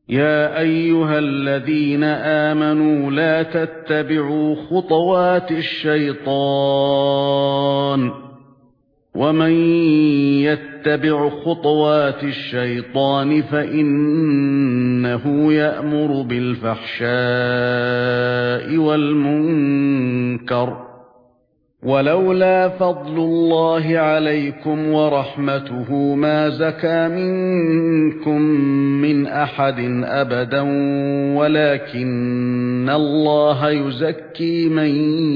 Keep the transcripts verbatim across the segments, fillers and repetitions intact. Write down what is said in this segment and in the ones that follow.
يا أيها الذين آمنوا لا تتبعوا خطوات الشيطان ومن يتبع خطوات الشيطان فإنه يأمر بالفحشاء والمنكر ولولا فضل الله عليكم ورحمته ما زكى منكم من أحد أبدا ولكن الله يزكي من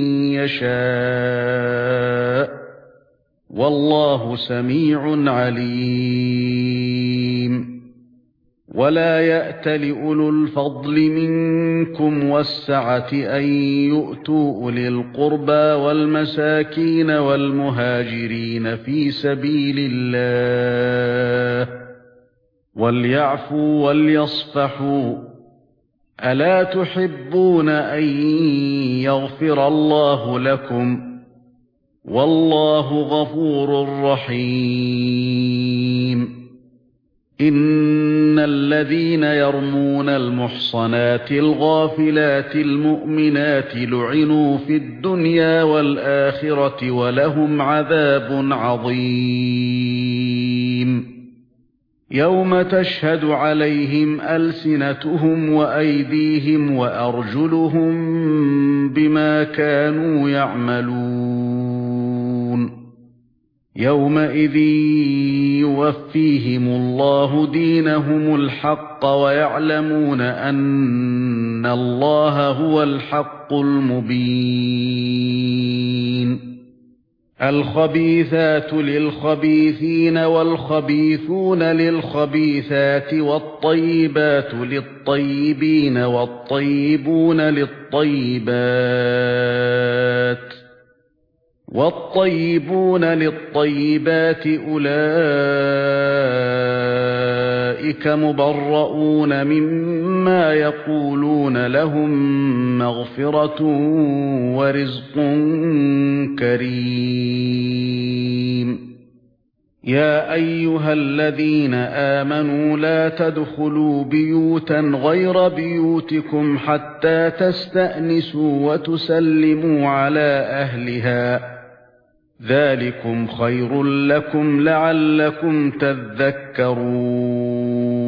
يشاء والله سميع عليم ولا يأتل أولو الفضل منكم والسعة أن يؤتوا أولي القربى والمساكين والمهاجرين في سبيل الله وليعفوا وليصفحوا ألا تحبون أن يغفر الله لكم والله غفور رحيم إن الذين يرمون المحصنات الغافلات المؤمنات لعنوا في الدنيا والآخرة ولهم عذاب عظيم يوم تشهد عليهم ألسنتهم وأيديهم وأرجلهم بما كانوا يعملون يومئذ يوفيهم الله دينهم الحق ويعلمون أن الله هو الحق المبين الخبيثات للخبيثين والخبيثون للخبيثات والطيبات للطيبين والطيبون للطيبات والطيبون للطيبات أولئك مبرؤون مما يقولون لهم مغفرة ورزق كريم يا أيها الذين آمنوا لا تدخلوا بيوتا غير بيوتكم حتى تستأنسوا وتسلموا على أهلها ذلكم خير لكم لعلكم تذكرون